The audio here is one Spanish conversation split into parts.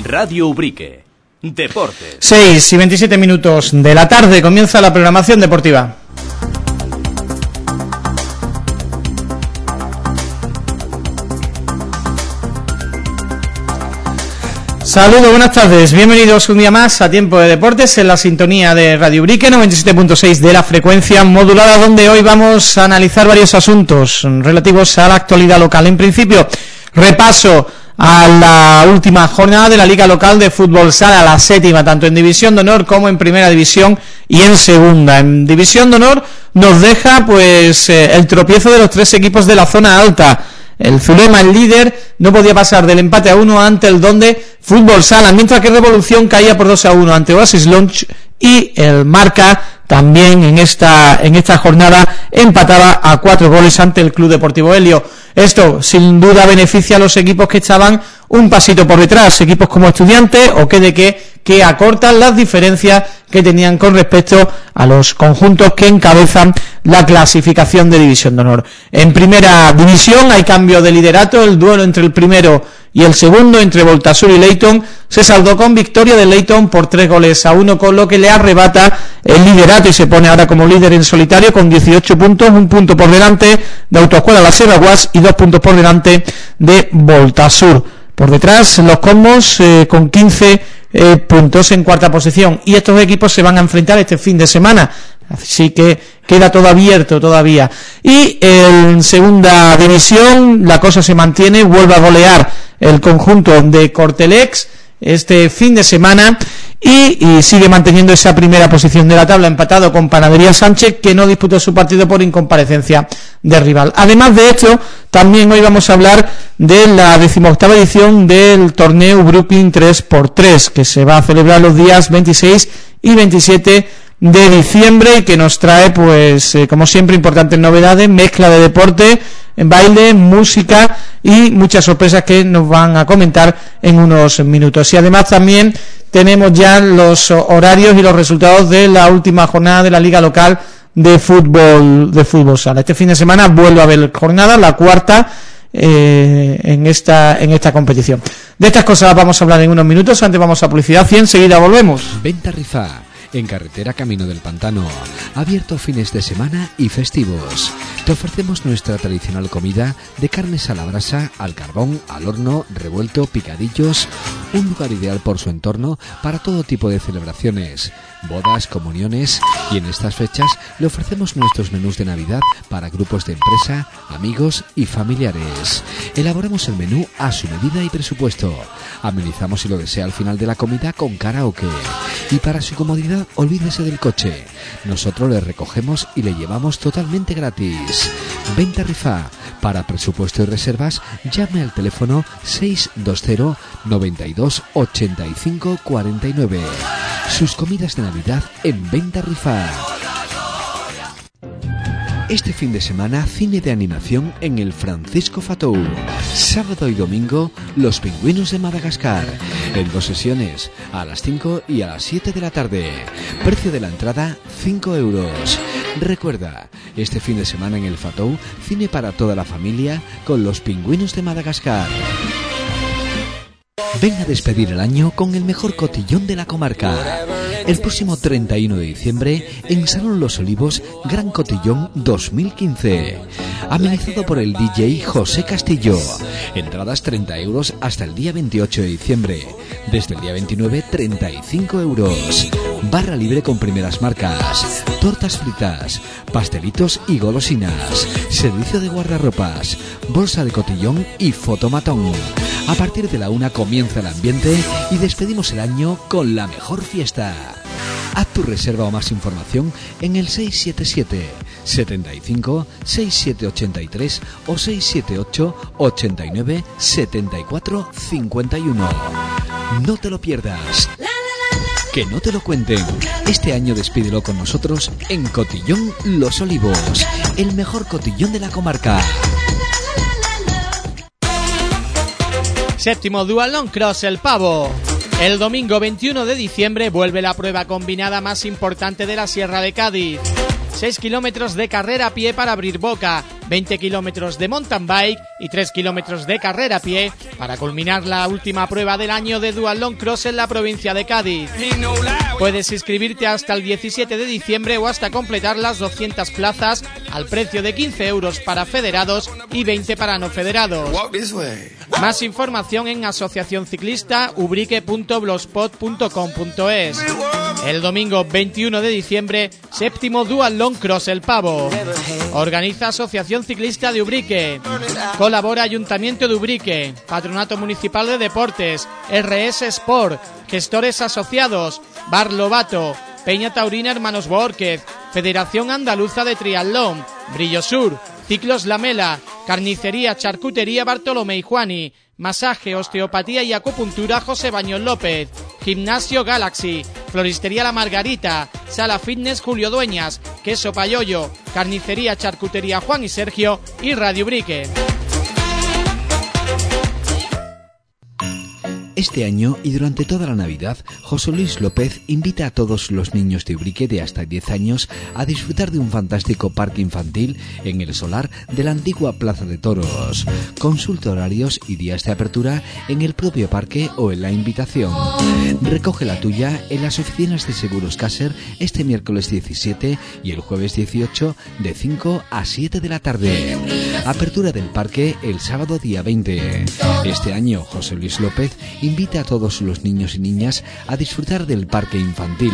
Radio Ubrique. Deportes. 6 y 27 minutos de la tarde comienza la programación deportiva. Saludos, buenas tardes, bienvenidos un día más a Tiempo de Deportes en la sintonía de Radio Ubrique 97.6 de la frecuencia modulada, donde hoy vamos a analizar varios asuntos relativos a la actualidad local. En principio, repaso a la última jornada de la Liga Local de Fútbol Sala, la séptima, tanto en División de Honor como en Primera División y en Segunda. En División de Honor nos deja el tropiezo de los tres equipos de la zona alta. El Zulema, el líder, no podía pasar del empate a 1 ante el Donde Fútbol Sala, mientras que Revolución caía por 2-1 ante Oasis Lounge, y el Marca también en esta jornada empataba a 4 goles ante el Club Deportivo Helio. Esto sin duda beneficia a los equipos que estaban un pasito por detrás, equipos como Estudiantes o que acortan las diferencias que tenían con respecto a los conjuntos que encabezan la clasificación de División de Honor. En Primera División hay cambio de liderato, el duelo entre el primero y el segundo, entre Voltasur y Leyton, se saldó con victoria de Leyton por 3-1, con lo que le arrebata el liderato y se pone ahora como líder en solitario con 18 puntos, un punto por delante de Autoescuela La Sierra-Guas y 2 puntos por delante de Voltasur. Por detrás los Cosmos con 15 puntos en cuarta posición, y estos equipos se van a enfrentar este fin de semana, así que queda todo abierto todavía. Y en Segunda División la cosa se mantiene, vuelve a golear el conjunto de Cortelex este fin de semana y sigue manteniendo esa primera posición de la tabla, empatado con Panadería Sánchez, que no disputó su partido por incomparecencia de rival. Además de esto, también hoy vamos a hablar de la 18ª edición del torneo Brooklyn 3x3, que se va a celebrar los días 26 y 27 de diciembre, y que nos trae, como siempre, importantes novedades, mezcla de deporte, baile, música y muchas sorpresas que nos van a comentar en unos minutos. Y además también tenemos ya los horarios y los resultados de la última jornada de la Liga Local de fútbol sala. Este fin de semana vuelve a haber jornada, la cuarta en esta competición. De estas cosas vamos a hablar en unos minutos. Antes vamos a publicidad y enseguida volvemos. Venta Rifa, en carretera Camino del Pantano, abierto fines de semana y festivos. Te ofrecemos nuestra tradicional comida de carnes a la brasa, al carbón, al horno, revuelto, picadillos. Un lugar ideal por su entorno para todo tipo de celebraciones, bodas, comuniones, y en estas fechas le ofrecemos nuestros menús de Navidad para grupos de empresa, amigos y familiares. Elaboramos el menú a su medida y presupuesto. Amenizamos, si lo desea, al final de la comida con karaoke. Y para su comodidad, olvídese del coche. Nosotros le recogemos y le llevamos totalmente gratis. Venta Rifa. Para presupuesto y reservas, llame al teléfono 620 92 85 49. Sus comidas de Navidad en Venta Rifa. Este fin de semana, cine de animación en el Francisco Fatou. Sábado y domingo, Los Pingüinos de Madagascar, en 2 sesiones, a las 5 y a las 7 de la tarde. Precio de la entrada, 5 euros. Recuerda, este fin de semana en el Fatou, cine para toda la familia con Los Pingüinos de Madagascar. Ven a despedir el año con el mejor cotillón de la comarca. El próximo 31 de diciembre, en Salón Los Olivos, Gran Cotillón 2015. Amenizado por el DJ José Castillo. Entradas 30 euros hasta el día 28 de diciembre. Desde el día 29, 35 euros. Barra libre con primeras marcas. Tortas fritas, pastelitos y golosinas. Servicio de guardarropas. Bolsa de cotillón y fotomatón. A partir de la 1 comienza el ambiente y despedimos el año con la mejor fiesta. Haz tu reserva o más información en el 677 75 6783 o 678 89 74 51. No te lo pierdas. Que no te lo cuenten. Este año despídelo con nosotros en Cotillón Los Olivos, el mejor cotillón de la comarca. Séptimo Dual Long Cross El Pavo. El domingo 21 de diciembre vuelve la prueba combinada más importante de la Sierra de Cádiz. 6 kilómetros de carrera a pie para abrir boca, 20 kilómetros de mountain bike y 3 kilómetros de carrera a pie para culminar la última prueba del año de Dual Long Cross en la provincia de Cádiz. Puedes inscribirte hasta el 17 de diciembre o hasta completar las 200 plazas al precio de 15 euros para federados y 20 para no federados. Más información en asociacionciclistaubrique.blogspot.com.es. El domingo 21 de diciembre, séptimo Dual Long Cross El Pavo. Organiza Asociación Ciclista de Ubrique. Colabora Ayuntamiento de Ubrique, Patronato Municipal de Deportes, RS Sport, Gestores Asociados, Bar Lobato, Peña Taurina Hermanos Borquez, Federación Andaluza de Triatlón, Brillo Sur, Ciclos Lamela, Carnicería Charcutería Bartolomé y Juani, Masaje, Osteopatía y Acupuntura José Baños López, Gimnasio Galaxy, Floristería La Margarita, Sala Fitness Julio Dueñas, Queso Payoyo, Carnicería Charcutería Juan y Sergio y Radio Ubrique. Este año y durante toda la Navidad, José Luis López invita a todos los niños de Ubrique de hasta 10 años a disfrutar de un fantástico parque infantil en el solar de la antigua Plaza de Toros. Consulta horarios y días de apertura en el propio parque o en la invitación. Recoge la tuya en las oficinas de Seguros Caser este miércoles 17 y el jueves 18 de 5 a 7 de la tarde. Apertura del parque el sábado día 20. Este año, José Luis López invita a todos los niños y niñas a disfrutar del parque infantil.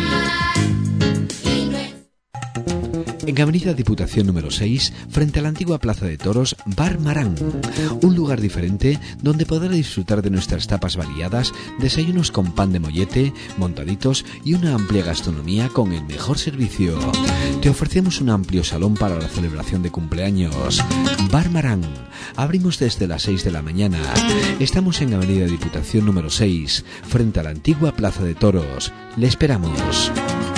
En Avenida Diputación número 6, frente a la antigua Plaza de Toros, Bar Marán. Un lugar diferente donde podrás disfrutar de nuestras tapas variadas, desayunos con pan de mollete, montaditos y una amplia gastronomía con el mejor servicio. Te ofrecemos un amplio salón para la celebración de cumpleaños. Bar Marán. Abrimos desde las 6 de la mañana. Estamos en Avenida Diputación número 6, frente a la antigua Plaza de Toros. Le esperamos.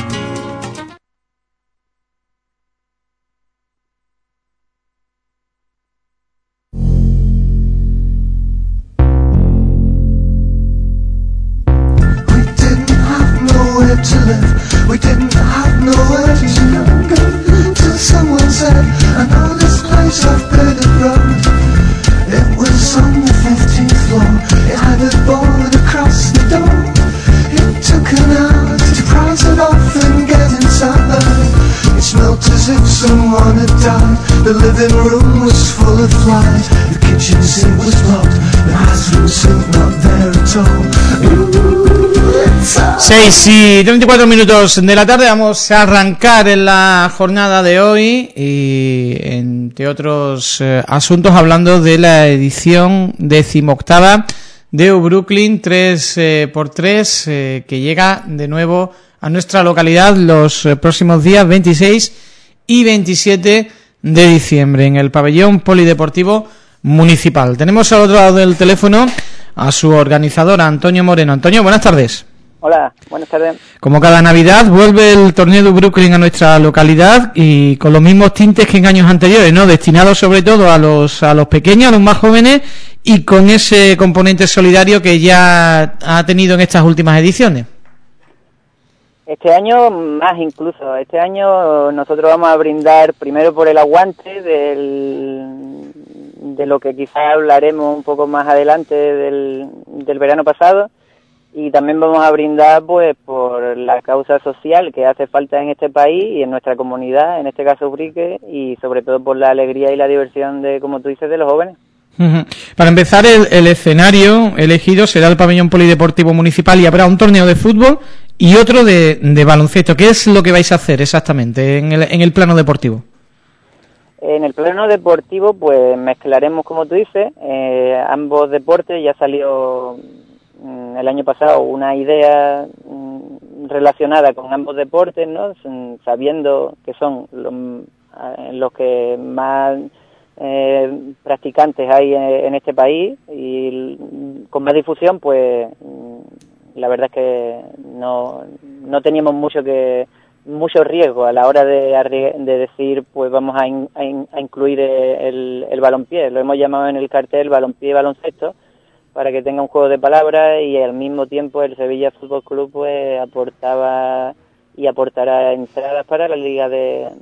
To live, we didn't have nowhere to go till someone said, I know this place, I've better run. It was on the 15th floor, it had a board across the door. It took an hour to price it off and get inside. It smelt as if someone had died. The living room was full of flies. The kitchen sink was blocked, the bathroom sink not there at all. 6 y 34 minutos de la tarde. Vamos a arrancar en la jornada de hoy y entre otros asuntos hablando de la edición 18ª de Brooklyn 3x3 que llega de nuevo a nuestra localidad los próximos días 26 y 27 de diciembre en el pabellón polideportivo municipal. Tenemos al otro lado del teléfono a su organizador Antonio Moreno. Antonio, buenas tardes. Hola, buenas tardes. Como cada Navidad vuelve el torneo de Brooklyn a nuestra localidad y con los mismos tintes que en años anteriores, ¿no? Destinado sobre todo a los pequeños, a los más jóvenes y con ese componente solidario que ya ha tenido en estas últimas ediciones. Este año más incluso. Este año nosotros vamos a brindar primero por el aguante de lo que quizás hablaremos un poco más adelante del verano pasado. Y también vamos a brindar pues por la causa social que hace falta en este país y en nuestra comunidad, en este caso Ubrique, y sobre todo por la alegría y la diversión de, como tú dices, de los jóvenes. Para empezar, el escenario elegido será el pabellón polideportivo municipal y habrá un torneo de fútbol y otro de baloncesto. ¿Qué es lo que vais a hacer exactamente en el plano deportivo? En el plano deportivo pues mezclaremos, como tú dices, ambos deportes. Ya salió el año pasado una idea relacionada con ambos deportes, ¿no? Sabiendo que son los que más practicantes hay en este país y con más difusión, pues la verdad es que no teníamos mucho riesgo a la hora de decir pues vamos a incluir el balompié. Lo hemos llamado en el cartel balompié y baloncesto, para que tenga un juego de palabras, y al mismo tiempo el Sevilla Fútbol Club pues aportaba y aportará entradas para la Liga de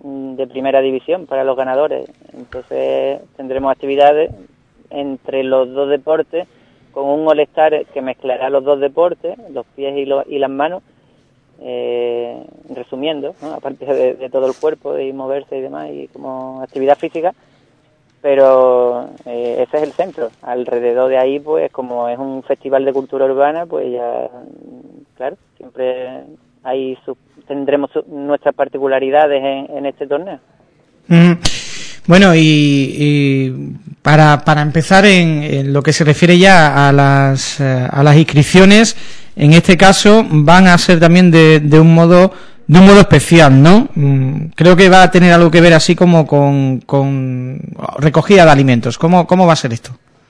de primera división para los ganadores. Entonces tendremos actividades entre los dos deportes, con un all-star que mezclará los dos deportes, los pies y las manos, resumiendo, ¿no? Aparte de todo el cuerpo y moverse y demás, y como actividad física, pero ese es el centro. Alrededor de ahí, pues como es un festival de cultura urbana, pues ya, claro, siempre tendremos nuestras particularidades en este torneo. Bueno, y para empezar en lo que se refiere ya a las inscripciones, en este caso van a ser también de un modo especial, ¿no? Creo que va a tener algo que ver así como con recogida de alimentos. ¿Cómo va a ser esto?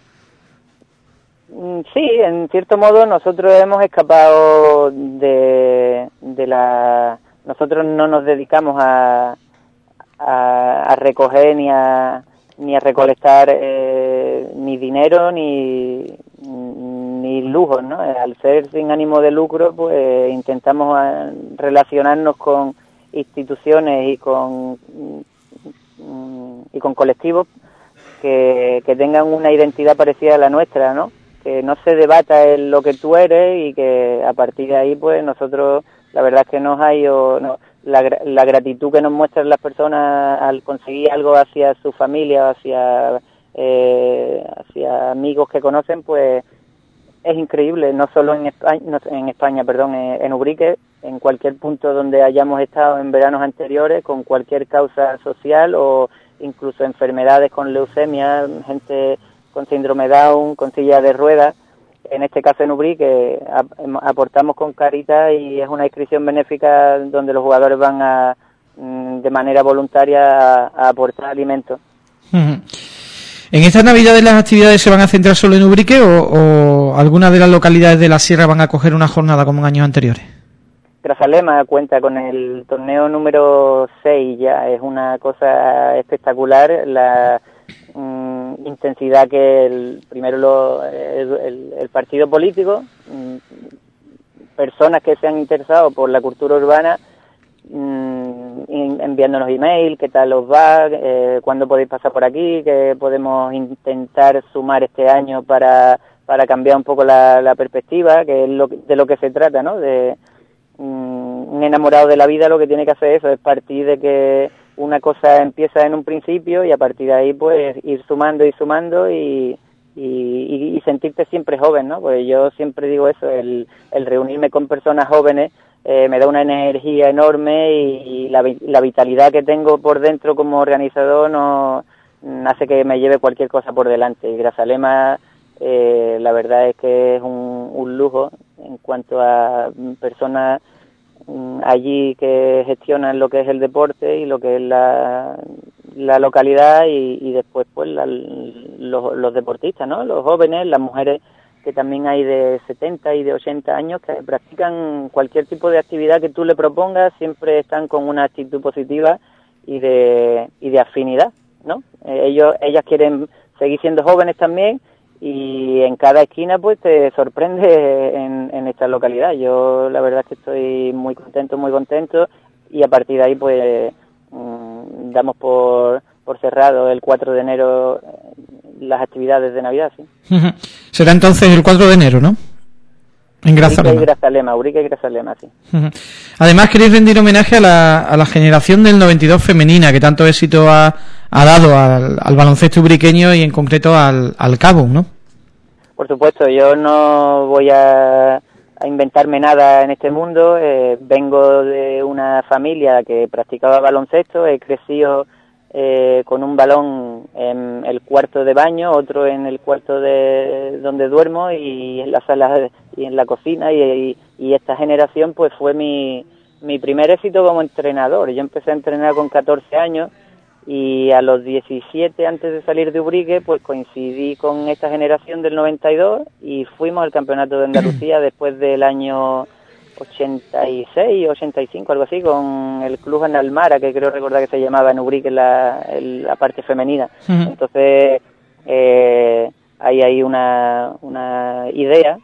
Sí, en cierto modo nosotros hemos escapado de nosotros no nos dedicamos a recoger ni a recolectar ni dinero ni lujos, ¿no? Al ser sin ánimo de lucro, pues intentamos relacionarnos con instituciones y con colectivos que tengan una identidad parecida a la nuestra, ¿no? Que no se debata en lo que tú eres y que a partir de ahí, pues nosotros, la verdad es que nos ha ido... La gratitud que nos muestran las personas al conseguir algo hacia su familia, hacia amigos que conocen, pues es increíble, no solo en España, en Ubrique, en cualquier punto donde hayamos estado en veranos anteriores, con cualquier causa social o incluso enfermedades con leucemia, gente con síndrome Down, con silla de ruedas. En este caso en Ubrique aportamos con Caritas y es una inscripción benéfica donde los jugadores van de manera voluntaria a aportar alimentos. ¿En estas Navidades las actividades se van a centrar solo en Ubrique o algunas de las localidades de la sierra van a coger una jornada como en años anteriores? Grazalema cuenta con el torneo número 6, ya es una cosa espectacular. La intensidad que el partido político, personas que se han interesado por la cultura urbana, enviándonos email, qué tal os va, cuándo podéis pasar por aquí, qué podemos intentar sumar este año para cambiar un poco la perspectiva, que es de lo que se trata, ¿no? De un enamorado de la vida lo que tiene que hacer eso es partir de que una cosa empieza en un principio y a partir de ahí pues ir sumando y sentirte siempre joven, ¿no? Pues yo siempre digo eso, el reunirme con personas jóvenes me da una energía enorme y la vitalidad que tengo por dentro como organizador no hace que me lleve cualquier cosa por delante. Y Grazalema la verdad es que es un lujo en cuanto a personas allí que gestionan lo que es el deporte y lo que es la localidad y después pues los deportistas, ¿no? Los jóvenes, las mujeres que también hay de 70 y de 80 años que practican cualquier tipo de actividad que tú le propongas, siempre están con una actitud positiva y de afinidad, ¿no? Ellas quieren seguir siendo jóvenes también y en cada esquina pues te sorprende en esta localidad. Yo la verdad es que estoy muy contento y a partir de ahí pues damos por cerrado el 4 de enero las actividades de Navidad, sí. Será entonces el 4 de enero, ¿no? En Grazalema. Ubrique y Grazalema, sí. Además queréis rendir homenaje a la generación del 92 femenina que tanto éxito ha dado al baloncesto ubriqueño y en concreto al Cabo, ¿no? Por supuesto, yo no voy a inventarme nada en este mundo. Vengo de una familia que practicaba baloncesto, he crecido con un balón en el cuarto de baño, otro en el cuarto de donde duermo y en la sala y en la cocina y esta generación pues fue mi primer éxito como entrenador. Yo empecé a entrenar con 14 años y a los 17, antes de salir de Ubrique, pues coincidí con esta generación del 92 y fuimos al campeonato de Andalucía después del año 86, 85, algo así, con el club Analmara, que creo recordar que se llamaba en Ubrique la parte femenina. Entonces, hay una idea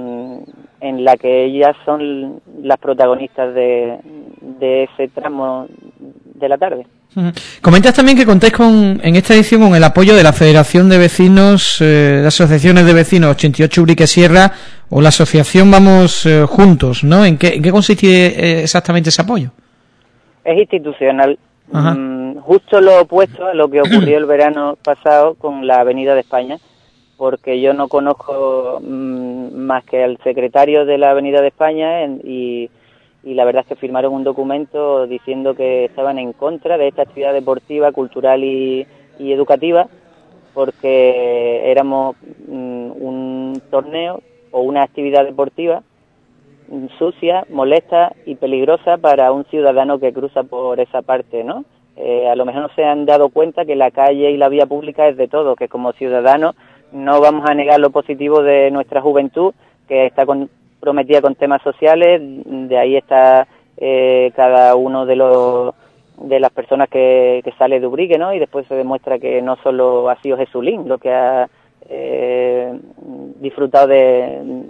en la que ellas son las protagonistas de ese tramo de la tarde. Comentas también que contáis en esta edición con el apoyo de la Federación de Vecinos, de Asociaciones de Vecinos 88 Ubrique Sierra, o la asociación Vamos Juntos, ¿no? ¿En qué consiste exactamente ese apoyo? Es institucional. Justo lo opuesto a lo que ocurrió el verano pasado con la Avenida de España, porque yo no conozco más que al secretario de la Avenida de España y la verdad es que firmaron un documento diciendo que estaban en contra de esta actividad deportiva, cultural y educativa, porque éramos un torneo o una actividad deportiva sucia, molesta y peligrosa para un ciudadano que cruza por esa parte, ¿no? A lo mejor no se han dado cuenta que la calle y la vía pública es de todos, que como ciudadanos no vamos a negar lo positivo de nuestra juventud, que está comprometida con temas sociales. De ahí está cada uno de las personas que sale de Ubrique, ¿no? Y después se demuestra que no solo ha sido Jesulín lo que ha disfrutado de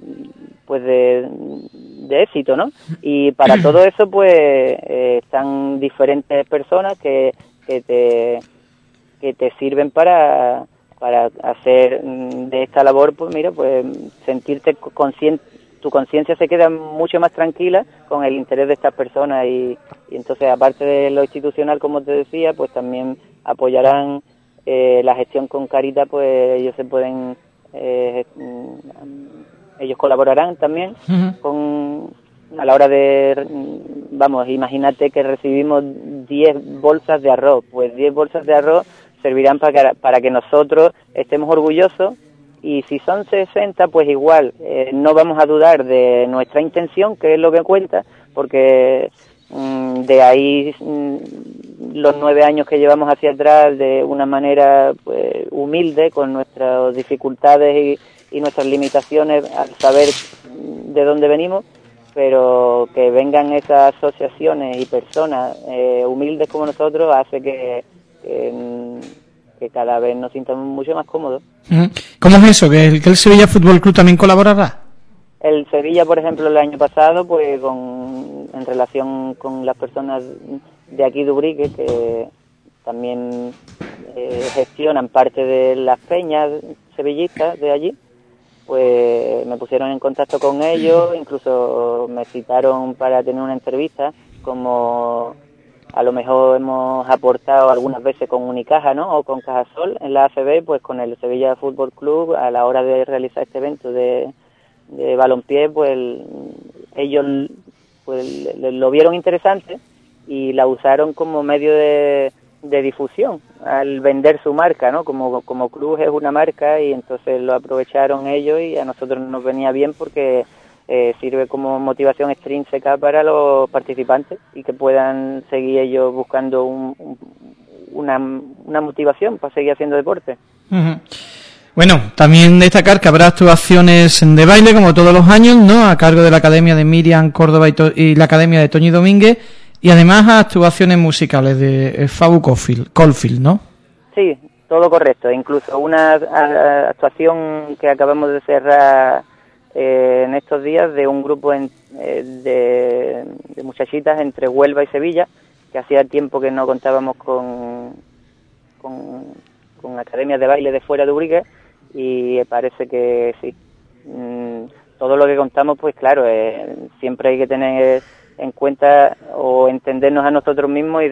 éxito, ¿no? Y para todo eso pues están diferentes personas que te sirven para hacer de esta labor, pues mira, pues sentirte consciente, tu conciencia se queda mucho más tranquila con el interés de estas personas y entonces, aparte de lo institucional, como te decía, pues también apoyarán la gestión con Caritas, pues ellos se pueden ellos colaborarán también a la hora de, vamos, imagínate que recibimos 10 bolsas de arroz, pues 10 bolsas de arroz servirán para que nosotros estemos orgullosos, y si son 60, pues igual, no vamos a dudar de nuestra intención, que es lo que cuenta, porque de ahí los 9 años que llevamos hacia atrás de una manera pues, humilde, con nuestras dificultades y nuestras limitaciones al saber de dónde venimos, pero que vengan esas asociaciones y personas humildes como nosotros hace que cada vez nos sintamos mucho más cómodos. ¿Cómo es eso? ¿Que el Sevilla Fútbol Club también colaborará? El Sevilla, por ejemplo, el año pasado, pues en relación con las personas de aquí de Ubrique, que también gestionan parte de las peñas sevillistas de allí, pues me pusieron en contacto con ellos, incluso me citaron para tener una entrevista, como a lo mejor hemos aportado algunas veces con Unicaja, ¿no? O con Cajasol en la ACB, pues con el Sevilla Fútbol Club, a la hora de realizar este evento de balompié, pues ellos pues lo vieron interesante y la usaron como medio de difusión al vender su marca, ¿no? Como club es una marca, y entonces lo aprovecharon ellos, y a nosotros nos venía bien porque sirve como motivación extrínseca para los participantes y que puedan seguir ellos buscando una motivación para seguir haciendo deporte. Bueno, también destacar que habrá actuaciones de baile como todos los años, ¿no? A cargo de la Academia de Miriam Córdoba y la Academia de Toñi Domínguez, y además actuaciones musicales de Fabu Caulfield, ¿no? Sí, todo correcto. Incluso una actuación que acabamos de cerrar en estos días de un grupo de muchachitas entre Huelva y Sevilla, que hacía tiempo que no contábamos con academias de baile de fuera de Ubrique, y parece que sí. Todo lo que contamos, pues claro, siempre hay que tener en cuenta o entendernos a nosotros mismos y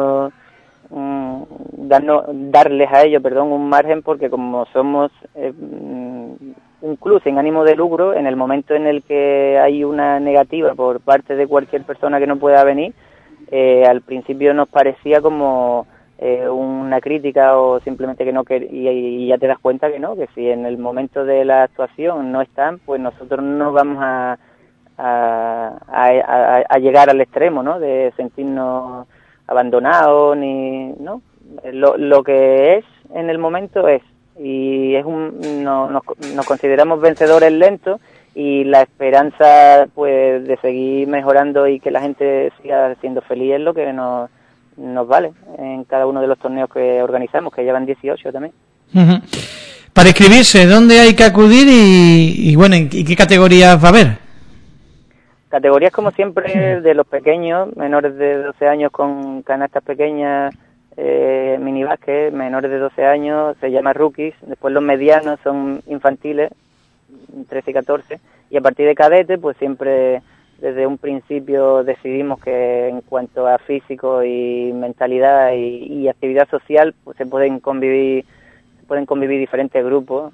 darles a ellos, un margen, porque como somos un club sin ánimo de lucro, en el momento en el que hay una negativa por parte de cualquier persona que no pueda venir, al principio nos parecía como una crítica o simplemente que no y ya te das cuenta que no, que si en el momento de la actuación no están, pues nosotros no vamos a llegar al extremo, ¿no? De sentirnos abandonados ni, ¿no? Lo que es en el momento es, y nos consideramos vencedores lentos, y la esperanza pues de seguir mejorando y que la gente siga siendo feliz es lo que nos vale en cada uno de los torneos que organizamos, que llevan 18 también. Para inscribirse, ¿dónde hay que acudir y bueno, y qué categorías va a haber? Categorías como siempre de los pequeños, menores de 12 años con canastas pequeñas, minibásquet, menores de 12 años, se llama rookies, después los medianos son infantiles, 13 y 14, y a partir de cadete, pues siempre desde un principio decidimos que en cuanto a físico y mentalidad y actividad social, pues se pueden convivir diferentes grupos,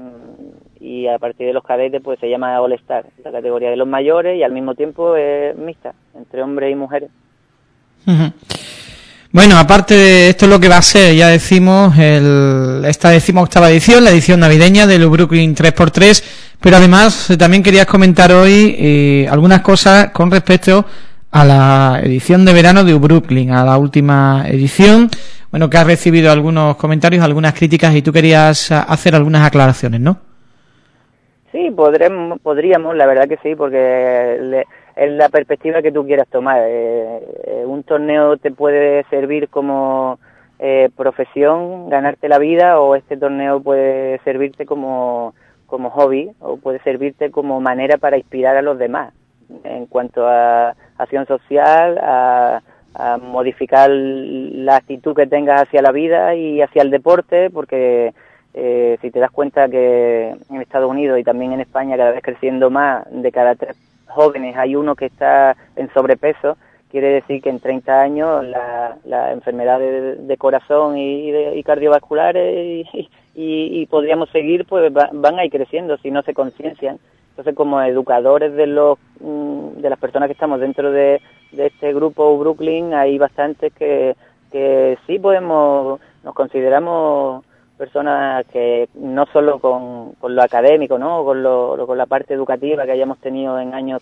y a partir de los cadetes pues se llama All Star, la categoría de los mayores, y al mismo tiempo es mixta, entre hombres y mujeres. Uh-huh. Bueno, aparte de esto es lo que va a ser, ya decimos, esta 18ª edición, la edición navideña del Brooklyn 3x3, pero además también querías comentar hoy algunas cosas con respecto a la edición de verano de Brooklyn, a la última edición, bueno, que has recibido algunos comentarios, algunas críticas, y tú querías hacer algunas aclaraciones, ¿no? Sí, podríamos, la verdad que sí, porque es la perspectiva que tú quieras tomar. Un torneo te puede servir como profesión, ganarte la vida, o este torneo puede servirte como hobby, o puede servirte como manera para inspirar a los demás en cuanto a acción social, a modificar la actitud que tengas hacia la vida y hacia el deporte, porque si te das cuenta que en Estados Unidos y también en España, cada vez creciendo más, de cada 3 jóvenes hay uno que está en sobrepeso, quiere decir que en 30 años la enfermedad de corazón y cardiovasculares y podríamos seguir, pues van a ir creciendo si no se conciencian. Entonces, como educadores de las personas que estamos dentro de este grupo Brooklyn, hay bastantes que sí nos consideramos personas que no solo con lo académico, ¿no?, con la parte educativa que hayamos tenido en años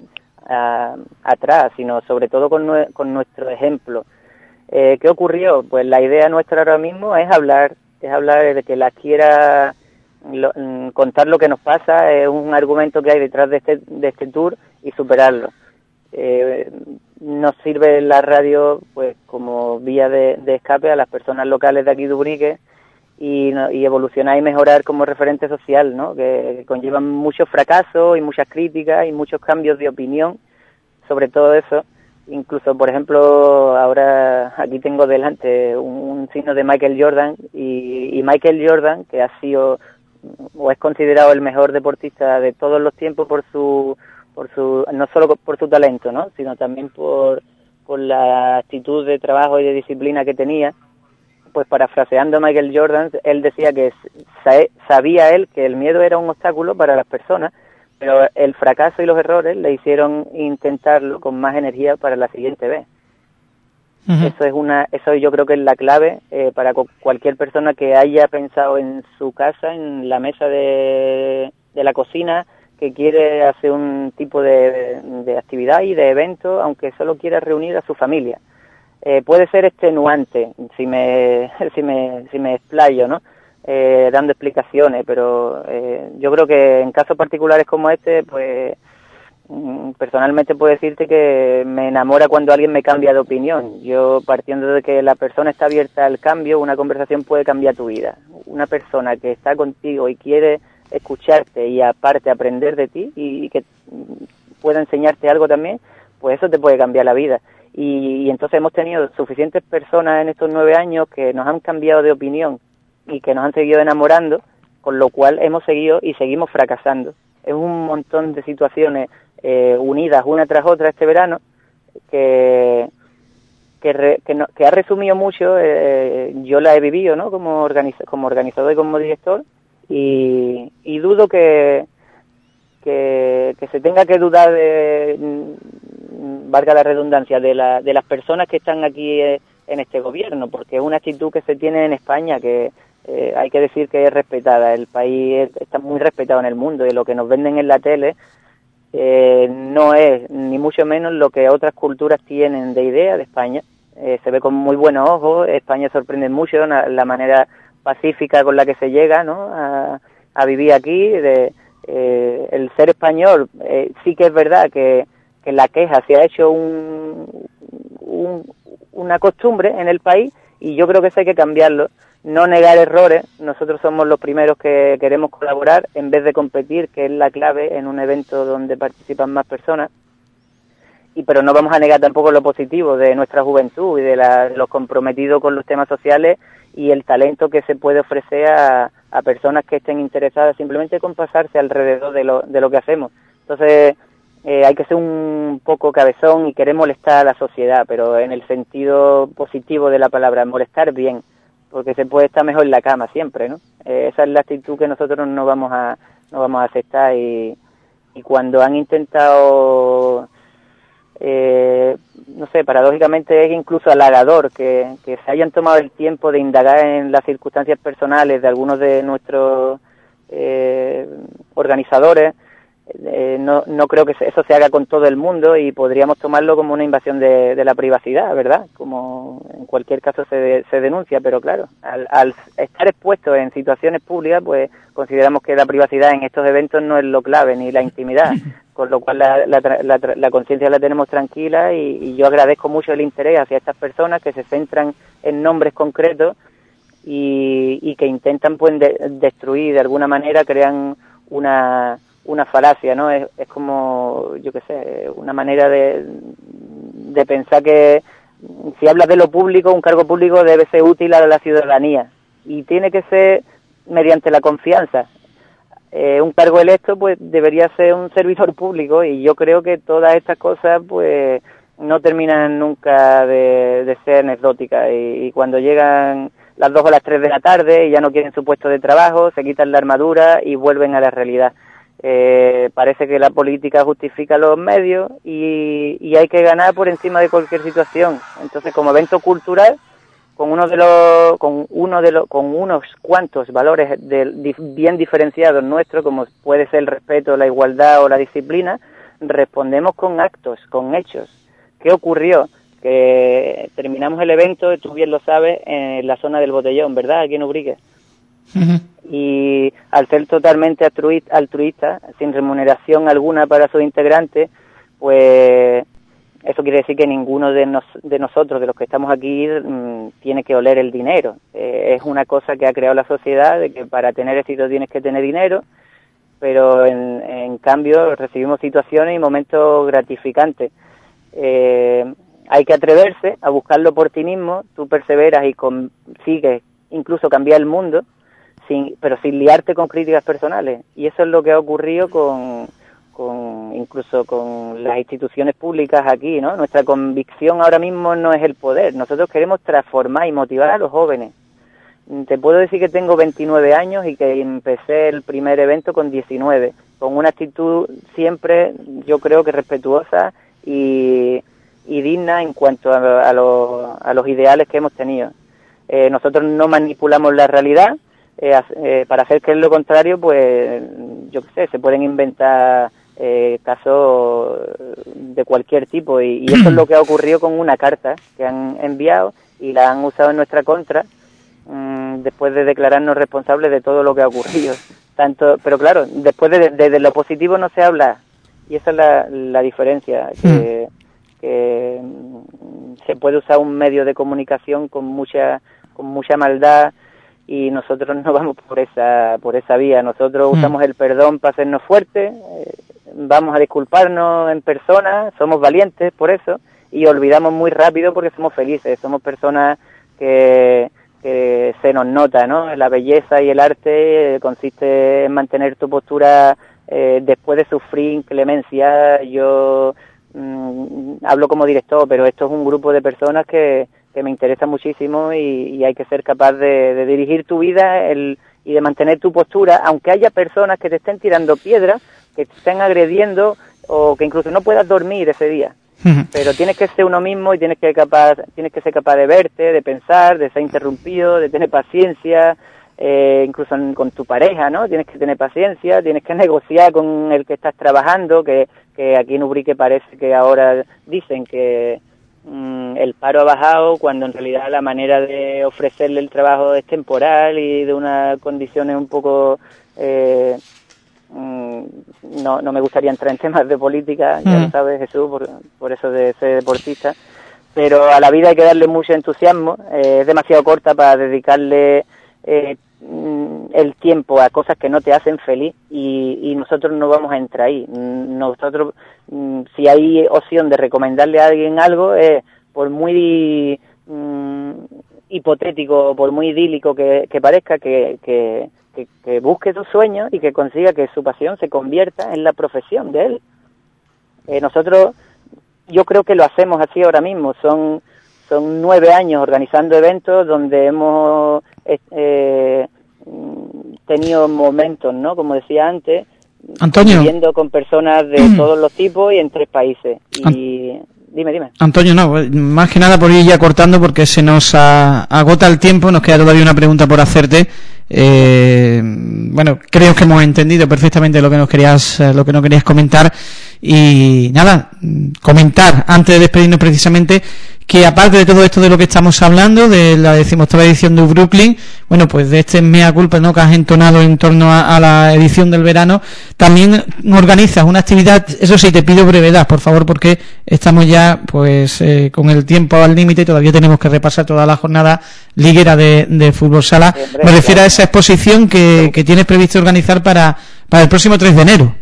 atrás, sino sobre todo con nuestro ejemplo. ¿Qué ocurrió? Pues la idea nuestra ahora mismo es hablar de que la quiera contar lo que nos pasa, es un argumento que hay detrás de este tour, y superarlo. Nos sirve la radio pues como vía de escape a las personas locales de aquí de Ubrique, y evolucionar y mejorar como referente social, ¿no?, que conllevan muchos fracasos y muchas críticas y muchos cambios de opinión sobre todo eso. Incluso, por ejemplo, ahora aquí tengo delante un signo de Michael Jordan, y Michael Jordan, que ha sido o es considerado el mejor deportista de todos los tiempos por su no solo por su talento, ¿no?, sino también por la actitud de trabajo y de disciplina que tenía. Pues parafraseando a Michael Jordan, él decía que sabía él que el miedo era un obstáculo para las personas, pero el fracaso y los errores le hicieron intentarlo con más energía para la siguiente vez. Uh-huh. Eso yo creo que es la clave para cualquier persona que haya pensado en su casa, en la mesa de la cocina, que quiere hacer un tipo de actividad y de evento, aunque solo quiera reunir a su familia. Puede ser extenuante si me explayo, ¿no?, dando explicaciones, pero yo creo que en casos particulares como este, pues personalmente puedo decirte que me enamora cuando alguien me cambia de opinión. Yo, partiendo de que la persona está abierta al cambio, una conversación puede cambiar tu vida. Una persona que está contigo y quiere escucharte y aparte aprender de ti y que pueda enseñarte algo también, pues eso te puede cambiar la vida. Y entonces hemos tenido suficientes personas en estos 9 años que nos han cambiado de opinión y que nos han seguido enamorando, con lo cual hemos seguido y seguimos fracasando. Es un montón de situaciones unidas una tras otra este verano que ha resumido mucho. Yo la he vivido, ¿no?, como organizador y como director, y dudo que se tenga que dudar valga la redundancia, de las personas que están aquí en este gobierno, porque es una actitud que se tiene en España que hay que decir que es respetada. El país está muy respetado en el mundo, y lo que nos venden en la tele no es ni mucho menos lo que otras culturas tienen de idea de España. Se ve con muy buenos ojos. España sorprende mucho la manera pacífica con la que se llega, ¿no?, a vivir aquí. El ser español, sí que es verdad que la queja se ha hecho una costumbre en el país, y yo creo que eso hay que cambiarlo. No negar errores. Nosotros somos los primeros que queremos colaborar en vez de competir, que es la clave en un evento donde participan más personas. pero no vamos a negar tampoco lo positivo de nuestra juventud y de los comprometidos con los temas sociales y el talento que se puede ofrecer a personas que estén interesadas simplemente con pasarse alrededor de lo que hacemos. Entonces hay que ser un poco cabezón y querer molestar a la sociedad, pero en el sentido positivo de la palabra, molestar bien, porque se puede estar mejor en la cama siempre, ¿no? Esa es la actitud que nosotros no vamos a aceptar, y cuando han intentado, no sé, paradójicamente es incluso halagador que se hayan tomado el tiempo de indagar en las circunstancias personales de algunos de nuestros organizadores. No creo que eso se haga con todo el mundo, y podríamos tomarlo como una invasión de la privacidad, ¿verdad? Como en cualquier caso se denuncia, pero claro, al estar expuestos en situaciones públicas, pues consideramos que la privacidad en estos eventos no es lo clave, ni la intimidad, con lo cual la conciencia la tenemos tranquila, y yo agradezco mucho el interés hacia estas personas que se centran en nombres concretos y que intentan pues destruir de alguna manera, crean una falacia, ¿no? Es como, yo qué sé, una manera de pensar que si hablas de lo público, un cargo público debe ser útil a la ciudadanía, y tiene que ser mediante la confianza. Un cargo electo pues debería ser un servidor público, y yo creo que todas estas cosas pues no terminan nunca de ser anecdóticas, y cuando llegan las 2 o las 3 de la tarde y ya no quieren su puesto de trabajo, se quitan la armadura y vuelven a la realidad. Parece que la política justifica los medios y hay que ganar por encima de cualquier situación. Entonces, como evento cultural, con unos cuantos valores bien diferenciados nuestros, como puede ser el respeto, la igualdad o la disciplina, respondemos con actos, con hechos. ¿Qué ocurrió? Que terminamos el evento, tú bien lo sabes, en la zona del Botellón, ¿verdad? Aquí en Ubrique. Uh-huh. Y al ser totalmente altruista, sin remuneración alguna para sus integrantes, pues eso quiere decir que ninguno de nosotros, de los que estamos aquí, tiene que oler el dinero. Es una cosa que ha creado la sociedad, de que para tener éxito tienes que tener dinero, pero en cambio recibimos situaciones y momentos gratificantes. Hay que atreverse a buscarlo por ti mismo, tú perseveras y consigues incluso cambiar el mundo, pero sin liarte con críticas personales, y eso es lo que ha ocurrido incluso con las instituciones públicas aquí, ¿no? Nuestra convicción ahora mismo no es el poder, nosotros queremos transformar y motivar a los jóvenes. Te puedo decir que tengo 29 años y que empecé el primer evento con 19, con una actitud siempre, yo creo que respetuosa y digna en cuanto a los ideales que hemos tenido. Nosotros no manipulamos la realidad. Para hacer creer lo contrario, pues yo qué sé, se pueden inventar casos de cualquier tipo, y eso es lo que ha ocurrido con una carta que han enviado y la han usado en nuestra contra, después de declararnos responsables de todo lo que ha ocurrido. Pero claro, después de lo positivo no se habla, y esa es la diferencia, que se puede usar un medio de comunicación con mucha maldad, y nosotros no vamos por esa vía. Nosotros usamos el perdón para hacernos fuertes, vamos a disculparnos en persona, somos valientes por eso, y olvidamos muy rápido porque somos felices, somos personas que se nos nota, ¿no? La belleza y el arte consiste en mantener tu postura después de sufrir inclemencia. Yo hablo como director, pero esto es un grupo de personas que me interesa muchísimo, y hay que ser capaz de dirigir tu vida y de mantener tu postura, aunque haya personas que te estén tirando piedras, que te estén agrediendo, o que incluso no puedas dormir ese día. Pero tienes que ser uno mismo y tienes que ser capaz de verte, de pensar, de ser interrumpido, de tener paciencia, incluso con tu pareja, ¿no? Tienes que tener paciencia, tienes que negociar con el que estás trabajando, que aquí en Ubrique parece que ahora dicen que el paro ha bajado, cuando en realidad la manera de ofrecerle el trabajo es temporal y de unas condiciones un poco no me gustaría entrar en temas de política, ya lo sabes, Jesús, por eso de ser deportista, pero a la vida hay que darle mucho entusiasmo. Es demasiado corta para dedicarle el tiempo a cosas que no te hacen feliz y nosotros no vamos a entrar ahí. Nosotros, si hay opción de recomendarle a alguien algo, por muy hipotético, por muy idílico que parezca, que busque sus sueños y que consiga que su pasión se convierta en la profesión de él. Nosotros, yo creo que lo hacemos así ahora mismo. Son 9 años organizando eventos donde hemos tenido momentos, ¿no? Como decía antes, Antonio, viviendo con personas de todos los tipos y en 3 países. Y dime. Antonio, no, más que nada por ir ya cortando porque se nos agota el tiempo, nos queda todavía una pregunta por hacerte. Bueno, creo que hemos entendido perfectamente lo que nos querías comentar y nada, comentar antes de despedirnos precisamente que aparte de todo esto de lo que estamos hablando, de la 18ª edición de Brooklyn, bueno, pues de este mea culpa, ¿no?, que has entonado en torno a la edición del verano, también organizas una actividad, eso sí, te pido brevedad, por favor, porque estamos ya pues con el tiempo al límite y todavía tenemos que repasar toda la jornada liguera de fútbol sala. Me refiero a esa exposición que tienes previsto organizar para el próximo 3 de enero.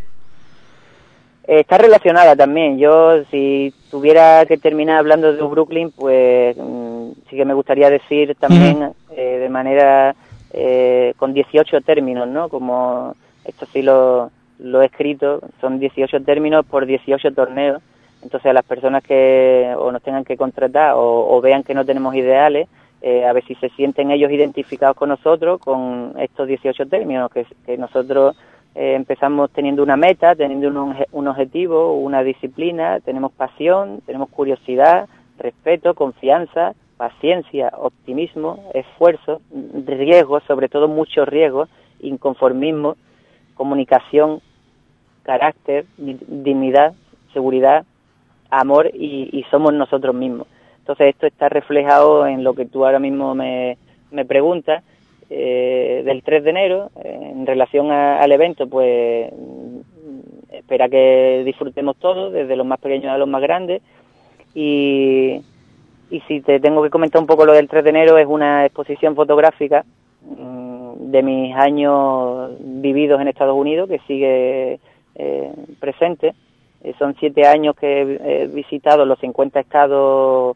Está relacionada también. Yo, si tuviera que terminar hablando de Brooklyn, pues sí que me gustaría decir también de manera con 18 términos, ¿no? Como esto sí lo he escrito, son 18 términos por 18 torneos. Entonces a las personas que o nos tengan que contratar o vean que no tenemos ideales, a ver si se sienten ellos identificados con nosotros, con estos 18 términos, que nosotros empezamos teniendo una meta, teniendo un objetivo, una disciplina, tenemos pasión, tenemos curiosidad, respeto, confianza, paciencia, optimismo, esfuerzo, riesgo, sobre todo mucho riesgo, inconformismo, comunicación, carácter, dignidad, seguridad, amor y somos nosotros mismos. Entonces esto está reflejado en lo que tú ahora mismo me preguntas, del 3 de enero, en relación al evento, pues espera que disfrutemos todos, desde los más pequeños a los más grandes, y si te tengo que comentar un poco lo del 3 de enero, es una exposición fotográfica de mis años vividos en Estados Unidos, que sigue presente. Son 7 años que he visitado los 50 estados,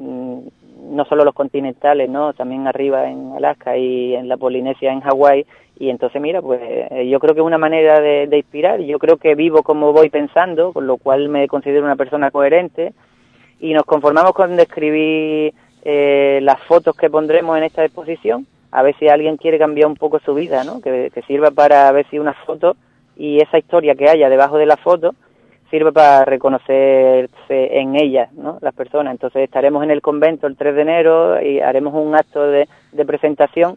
no solo los continentales, ¿no? También arriba en Alaska y en la Polinesia, en Hawái. Y entonces, mira, pues yo creo que es una manera de inspirar. Yo creo que vivo como voy pensando, con lo cual me considero una persona coherente. Y nos conformamos con describir las fotos que pondremos en esta exposición, a ver si alguien quiere cambiar un poco su vida, ¿no? Que sirva para ver si una foto y esa historia que haya debajo de la foto sirve para reconocerse en ella, ¿no?, las personas. Entonces estaremos en el convento el 3 de enero y haremos un acto de presentación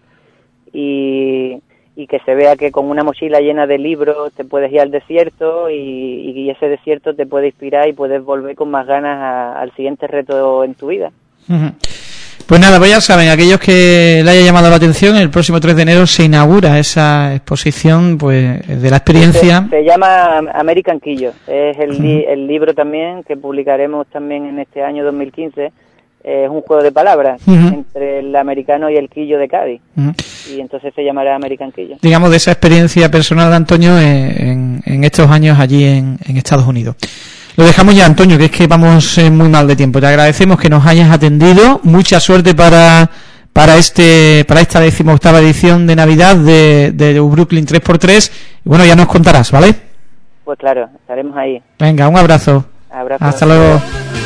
y que se vea que con una mochila llena de libros te puedes ir al desierto y ese desierto te puede inspirar y puedes volver con más ganas al siguiente reto en tu vida. Pues nada, pues ya saben, aquellos que le haya llamado la atención, el próximo 3 de enero se inaugura esa exposición, pues, de la experiencia. Se llama American Quillo, es el libro también que publicaremos también en este año 2015, es un juego de palabras entre el americano y el quillo de Cádiz, y entonces se llamará American Quillo. Digamos, de esa experiencia personal de Antonio en estos años allí en Estados Unidos. Lo dejamos ya, Antonio, que es que vamos muy mal de tiempo. Te agradecemos que nos hayas atendido. Mucha suerte para esta 18ª edición de Navidad de Brooklyn 3x3. Y bueno, ya nos contarás, ¿vale? Pues claro, estaremos ahí. Venga, un abrazo. Hasta luego.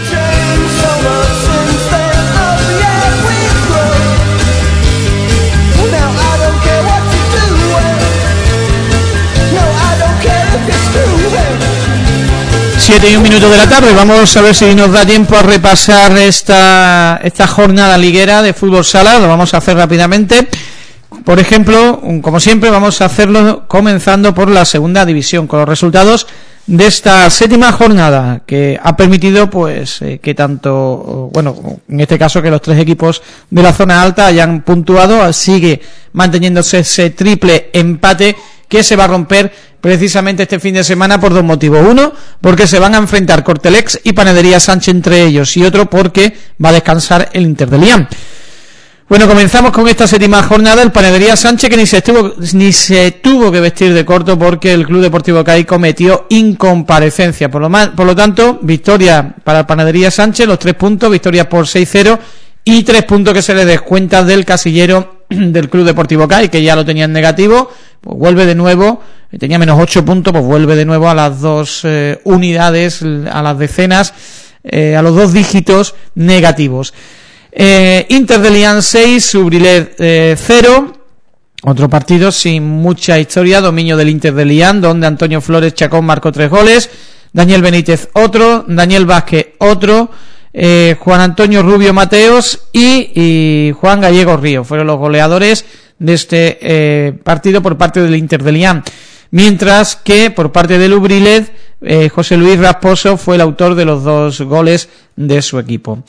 Siete y un minuto de la tarde. Vamos a ver si nos da tiempo a repasar esta jornada liguera de fútbol sala. Lo vamos a hacer rápidamente. Por ejemplo, como siempre, vamos a hacerlo comenzando por la segunda división, con los resultados de esta 7ª jornada, que ha permitido pues que tanto, bueno, en este caso que los 3 equipos de la zona alta hayan puntuado. Sigue manteniéndose ese triple empate que se va a romper precisamente este fin de semana por 2 motivos. Uno, porque se van a enfrentar Cortelex y Panadería Sánchez entre ellos, y otro porque va a descansar el Inter de Liam. Bueno, comenzamos con esta séptima jornada. El Panadería Sánchez, que ni se tuvo que vestir de corto porque el Club Deportivo CAI cometió incomparecencia. Por lo tanto, victoria para el Panadería Sánchez, los 3 puntos, victoria por 6-0 y 3 puntos que se le descuentan del casillero del Club Deportivo CAI, que ya lo tenía en negativo, pues vuelve de nuevo, tenía menos 8 puntos, pues vuelve de nuevo a las 2 unidades, a las decenas, a los 2 dígitos negativos. Inter de Lian 6, Subrilet 0. Otro partido sin mucha historia, dominio del Inter de Lian, donde Antonio Flores Chacón marcó 3 goles, Daniel Benítez otro, Daniel Vázquez otro, Juan Antonio Rubio Mateos y Juan Gallego Río fueron los goleadores de este partido por parte del Inter de Lian, mientras que por parte del Ubrilet José Luis Rasposo fue el autor de los 2 goles de su equipo.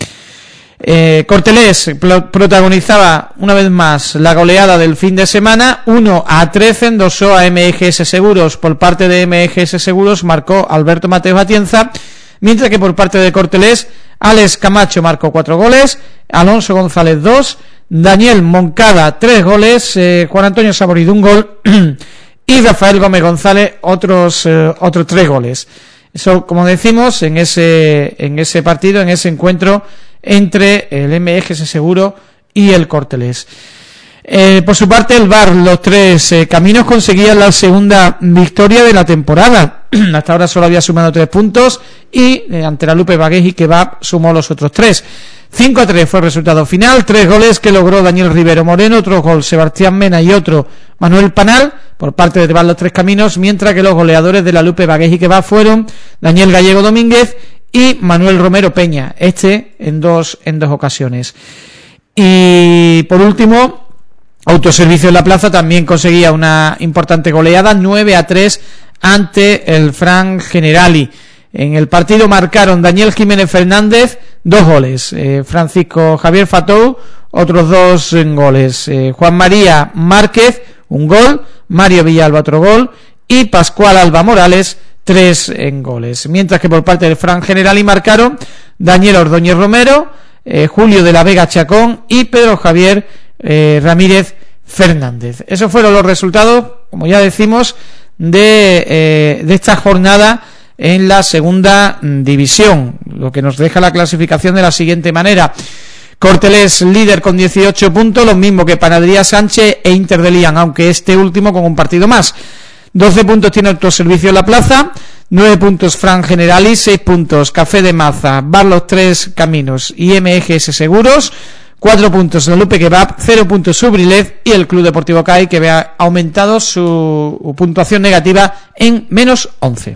Cortelés protagonizaba una vez más la goleada del fin de semana, 1-13 endosó a MGS Seguros. Por parte de MGS Seguros marcó Alberto Mateos Atienza, mientras que por parte de Cortelés Alex Camacho marcó 4 goles, Alonso González 2, Daniel Moncada 3 goles, Juan Antonio Saborido 1 gol y Rafael Gómez González otros 3 goles. Eso, como decimos, en ese partido, en ese encuentro entre el MGS Seguro y el Cortelés. Por su parte, el VAR, los 3 caminos, conseguían la segunda victoria de la temporada. Hasta ahora solo había sumado 3 puntos y ante la Lupe Bagueji que va sumó los otros 3. 5-3 fue el resultado final, 3 goles que logró Daniel Rivero Moreno, otro gol Sebastián Mena y otro Manuel Panal por parte de VAR los 3 caminos, mientras que los goleadores de la Lupe Bagueji que va fueron Daniel Gallego Domínguez y Manuel Romero Peña, en dos ocasiones. Y por último, Autoservicio en la Plaza también conseguía una importante goleada, 9-3 ante el Fran Generali. En el partido marcaron Daniel Jiménez Fernández 2 goles, Francisco Javier Fatou otros 2 goles, Juan María Márquez 1 gol, Mario Villalba otro gol y Pascual Alba Morales 3 goles, mientras que por parte del Fran Generali marcaron Daniel Ordóñez Romero, Julio de la Vega Chacón y Pedro Javier Ramírez Fernández. Esos fueron los resultados, como ya decimos, de esta jornada en la segunda división, lo que nos deja la clasificación de la siguiente manera: Cortelés líder con 18 puntos, lo mismo que Panadería Sánchez e Inter de Lian, aunque este último con un partido más. 12 puntos tiene Autoservicio en la Plaza, 9 puntos Fran Generali, 6 puntos Café de Maza, VAR los 3 caminos y MGS Seguros, 4 puntos la Lupe Kebab, 0 puntos Subrilet y el Club Deportivo CAI, que ha aumentado su puntuación negativa en menos 11.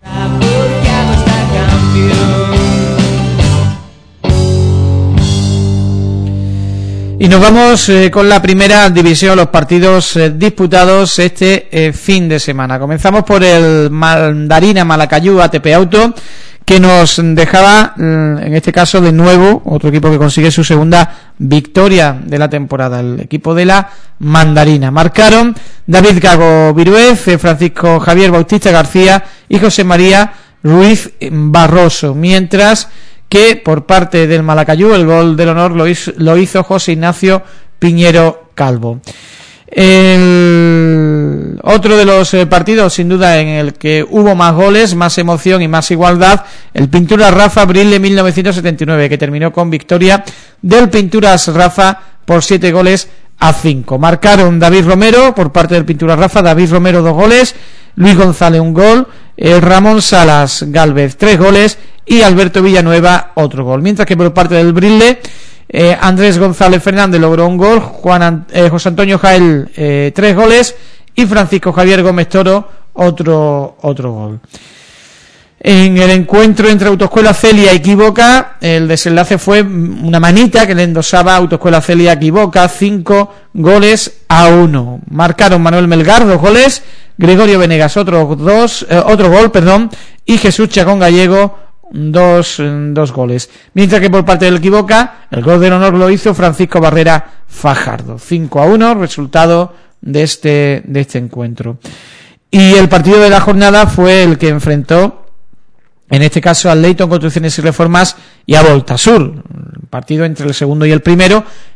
Y nos vamos con la primera división, los partidos disputados este fin de semana. Comenzamos por el Mandarina Malacayú ATP Auto, que nos dejaba, en este caso de nuevo, otro equipo que consigue su segunda victoria de la temporada, el equipo de la Mandarina. Marcaron David Gago Viruez, Francisco Javier Bautista García y José María Ruiz Barroso, mientras que por parte del Malacayú el gol del honor lo hizo José Ignacio Piñero Calvo. El otro de los partidos, sin duda, en el que hubo más goles, más emoción y más igualdad, el Pinturas Rafa Abril de 1979, que terminó con victoria del Pinturas Rafa por 7-5. Marcaron David Romero por parte del Pinturas Rafa, David Romero 2 goles, Luis González 1 gol, Ramón Salas Gálvez 3 goles y Alberto Villanueva otro gol, mientras que por parte del Brille Andrés González Fernández logró 1 gol, José Antonio Jael 3 goles y Francisco Javier Gómez Toro otro gol. En el encuentro entre Autoescuela Celia y Quivoca, el desenlace fue una manita que le endosaba Autoescuela Celia a Quivoca, 5-1. Marcaron Manuel Melgar 2 goles, Gregorio Venegas otro gol, y Jesús Chacón Gallego 2 goles. Mientras que por parte del Quivoca, el gol del honor lo hizo Francisco Barrera Fajardo. 5-1, resultado de este encuentro. Y el partido de la jornada fue el que enfrentó, en este caso, al Leyton Construcciones y Reformas y a Voltasur, partido entre el segundo y el primero,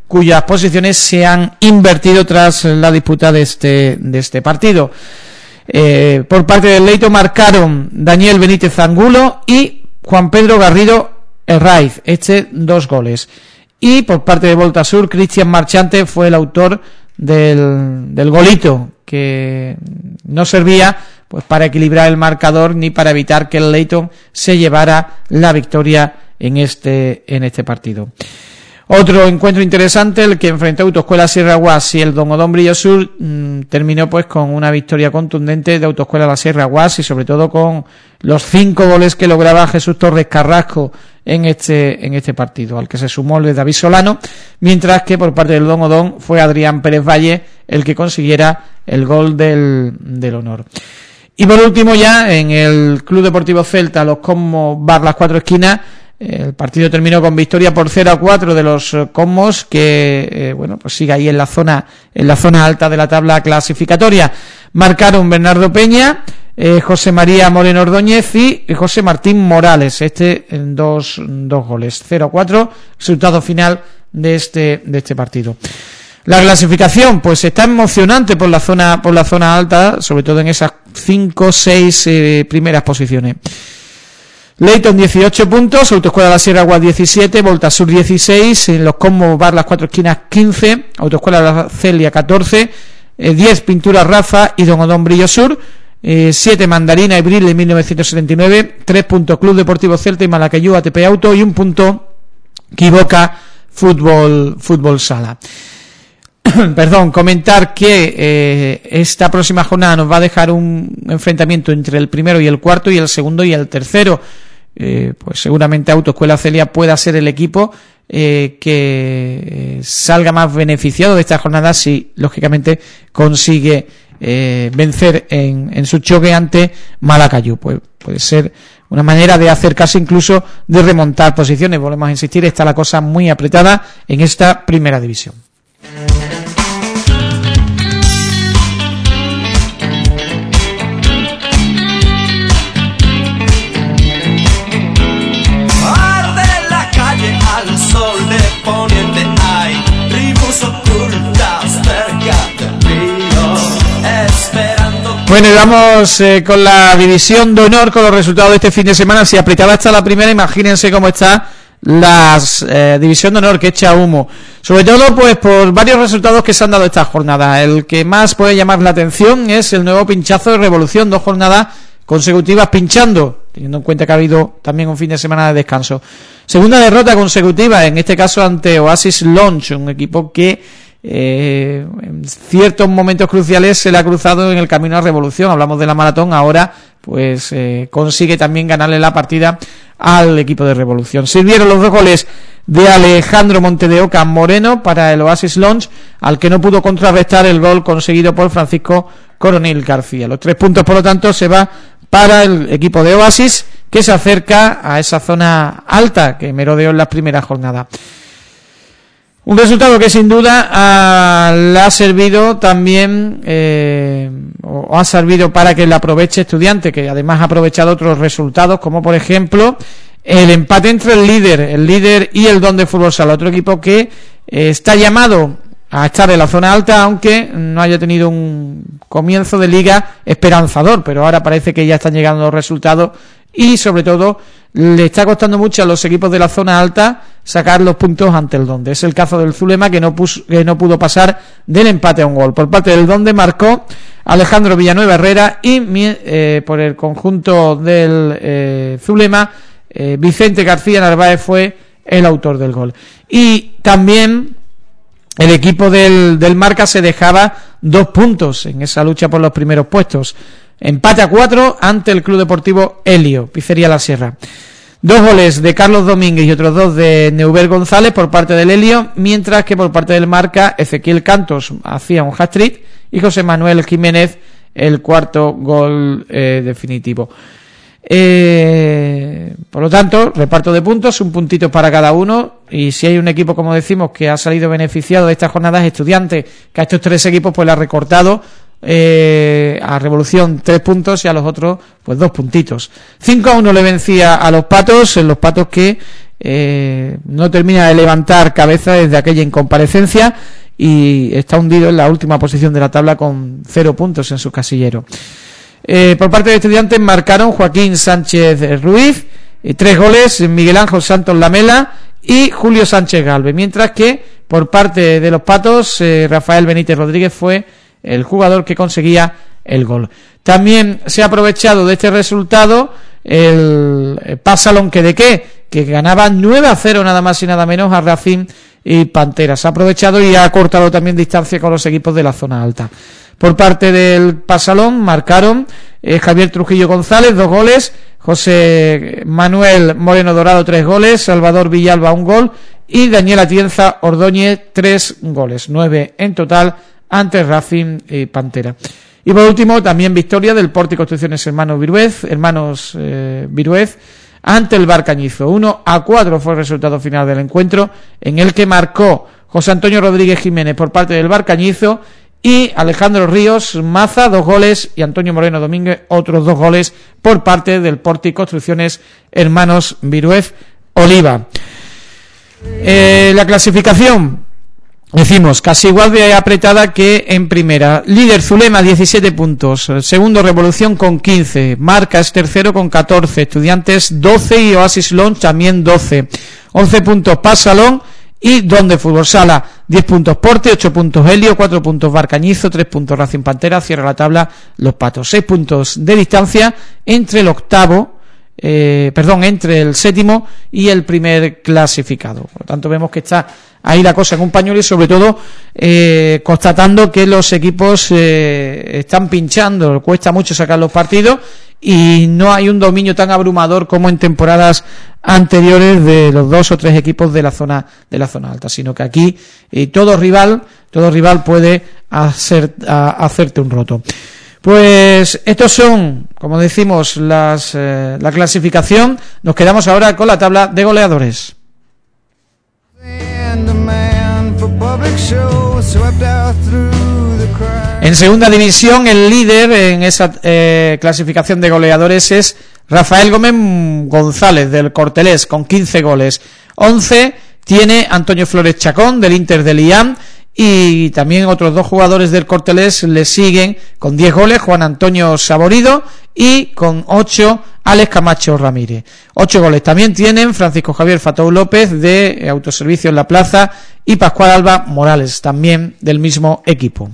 cuyas posiciones se han invertido tras la disputa de este partido. Por parte del Leito marcaron Daniel Benítez Angulo y Juan Pedro Garrido Herraiz, 2 goles. Y por parte de Volta Sur, Cristian Marchante fue el autor del golito, que no servía pues para equilibrar el marcador ni para evitar que el Leyton se llevara la victoria en este partido. Otro encuentro interesante, el que enfrentó Autoescuela Sierra Guas y el Don Odón Brillo Sur, terminó pues con una victoria contundente de Autoescuela La Sierra Guas y sobre todo con los 5 goles que lograba Jesús Torres Carrasco en este partido, al que se sumó el de David Solano, mientras que por parte del Don Odón fue Adrián Pérez Valle el que consiguiera el gol del honor. Y por último, ya en el Club Deportivo Celta, los Cosmos Bar Las Cuatro Esquinas, el partido terminó con victoria por 0-4 de los Cosmos, que pues sigue ahí en la zona alta de la tabla clasificatoria. Marcaron Bernardo Peña, José María Moreno Ordóñez y José Martín Morales, en dos goles. 0-4, resultado final de este partido. La clasificación pues está emocionante por la zona alta, sobre todo en esas 5-6 primeras posiciones. Leyton 18 puntos, Autoescuela La Sierra Guas 17, Volta Sur 16, en los Cosmos Bar Las Cuatro Esquinas 15, Autoescuela La Celia 14, 10 Pintura Rafa y Don Odón Brillo Sur, 7 Mandarina y Brille 1979, 3 puntos Club Deportivo Celta y Malacayú ATP Auto y 1 punto Quiboca Fútbol Sala. Perdón, comentar que esta próxima jornada nos va a dejar un enfrentamiento entre el primero y el cuarto y el segundo y el tercero. Pues seguramente Autoescuela Celia pueda ser el equipo que salga más beneficiado de esta jornada si lógicamente consigue vencer en su choque ante Malacayú. Pues puede ser una manera de acercarse, incluso de remontar posiciones. Volvemos a insistir, está la cosa muy apretada en esta primera división. Bueno, y vamos con la división de honor, con los resultados de este fin de semana. Si apretada está la primera, imagínense cómo está la división de honor, que echa humo. Sobre todo pues por varios resultados que se han dado esta jornada. El que más puede llamar la atención es el nuevo pinchazo de Revolución, 2 jornadas consecutivas pinchando, teniendo en cuenta que ha habido también un fin de semana de descanso. Segunda derrota consecutiva, en este caso ante Oasis Launch, un equipo que en ciertos momentos cruciales se le ha cruzado en el camino a Revolución. Hablamos de la maratón, ahora pues consigue también ganarle la partida al equipo de Revolución. Sirvieron los 2 goles de Alejandro Montedeoca Moreno para el Oasis Launch, al que no pudo contrarrestar el gol conseguido por Francisco Coronel García. Los 3 puntos, por lo tanto, se va para el equipo de Oasis, que se acerca a esa zona alta que merodeó en las primeras jornadas. Un resultado que sin duda le ha servido también o ha servido para que le aproveche Estudiante, que además ha aprovechado otros resultados, como por ejemplo el empate entre el líder y el Don de Fútbol Sala, otro equipo que está llamado a estar en la zona alta, aunque no haya tenido un comienzo de liga esperanzador, pero ahora parece que ya están llegando los resultados y sobre todo le está costando mucho a los equipos de la zona alta sacar los puntos ante el Donde. Es el caso del Zulema, que no pudo pasar del empate a un gol. Por parte del Donde marcó Alejandro Villanueva Herrera y por el conjunto del Zulema, Vicente García Narváez fue el autor del gol. Y también el equipo del Marca se dejaba 2 puntos en esa lucha por los primeros puestos. Empate a 4 ante el Club Deportivo Helio, Pizzería La Sierra. 2 goles de Carlos Domínguez y otros 2 de Neuber González por parte del Helio, mientras que por parte del Marca, Ezequiel Cantos hacía un hat-trick y José Manuel Jiménez el 4º gol definitivo. Por lo tanto, reparto de puntos, 1 puntito para cada uno, y si hay un equipo, como decimos, que ha salido beneficiado de estas jornadas, Estudiantes, que a estos 3 equipos pues le ha recortado a Revolución 3 puntos y a los otros pues 2 puntitos. 5-1 le vencía a los Patos, que no termina de levantar cabeza desde aquella incomparecencia y está hundido en la última posición de la tabla con 0 puntos en su casillero. Por parte de Estudiantes marcaron Joaquín Sánchez Ruiz, 3 goles, Miguel Ángel Santos Lamela y Julio Sánchez Galvez, mientras que por parte de los Patos, Rafael Benítez Rodríguez fue el jugador que conseguía el gol. También se ha aprovechado de este resultado el Pasalón que ganaba 9-0 nada más y nada menos a Racing y Pantera. Se ha aprovechado y ha cortado también distancia con los equipos de la zona alta. Por parte del Pasalón marcaron Javier Trujillo González 2 goles, José Manuel Moreno Dorado 3 goles, Salvador Villalba 1 gol y Daniel Atienza Ordóñez 3 goles, 9 en total ante Racing y Pantera. Y por último también victoria del Porti Construcciones Hermanos Viruez ante el Barcañizo. 1-4 fue el resultado final del encuentro, en el que marcó José Antonio Rodríguez Jiménez por parte del Barcañizo y Alejandro Ríos Maza 2 goles y Antonio Moreno Domínguez otros 2 goles por parte del Porti Construcciones Hermanos Viruez Oliva. La clasificación, decimos, casi igual de apretada que en primera. Líder Zulema 17 puntos, segundo Revolución con 15, Marca es tercero con 14, Estudiantes 12 y Oasis Lounge también 12, 11 puntos Pasalón y Donde Fútbol Sala, 10 puntos Porte, 8 puntos Helio, 4 puntos Barcañizo, 3 puntos Racing Pantera, cierra la tabla Los Patos, 6 puntos de distancia entre el entre el séptimo y el primer clasificado. Por lo tanto vemos que está ahí la cosa en un pañuelo y sobre todo constatando que los equipos están pinchando, cuesta mucho sacar los partidos y no hay un dominio tan abrumador como en temporadas anteriores de los 2 o 3 equipos de la zona alta, sino que aquí todo rival puede hacerte un roto. Pues estos son, como decimos, la clasificación. Nos quedamos ahora con la tabla de goleadores. En segunda división, el líder en esa clasificación de goleadores es Rafael Gómez González del Cortelés con 15 goles. 11 tiene Antonio Flores Chacón del Inter de Liam. Y también otros 2 jugadores del Cortelés le siguen con 10 goles, Juan Antonio Saborido y con 8 Alex Camacho Ramírez. 8 goles también tienen Francisco Javier Fatou López de Autoservicio en la Plaza y Pascual Alba Morales, también del mismo equipo.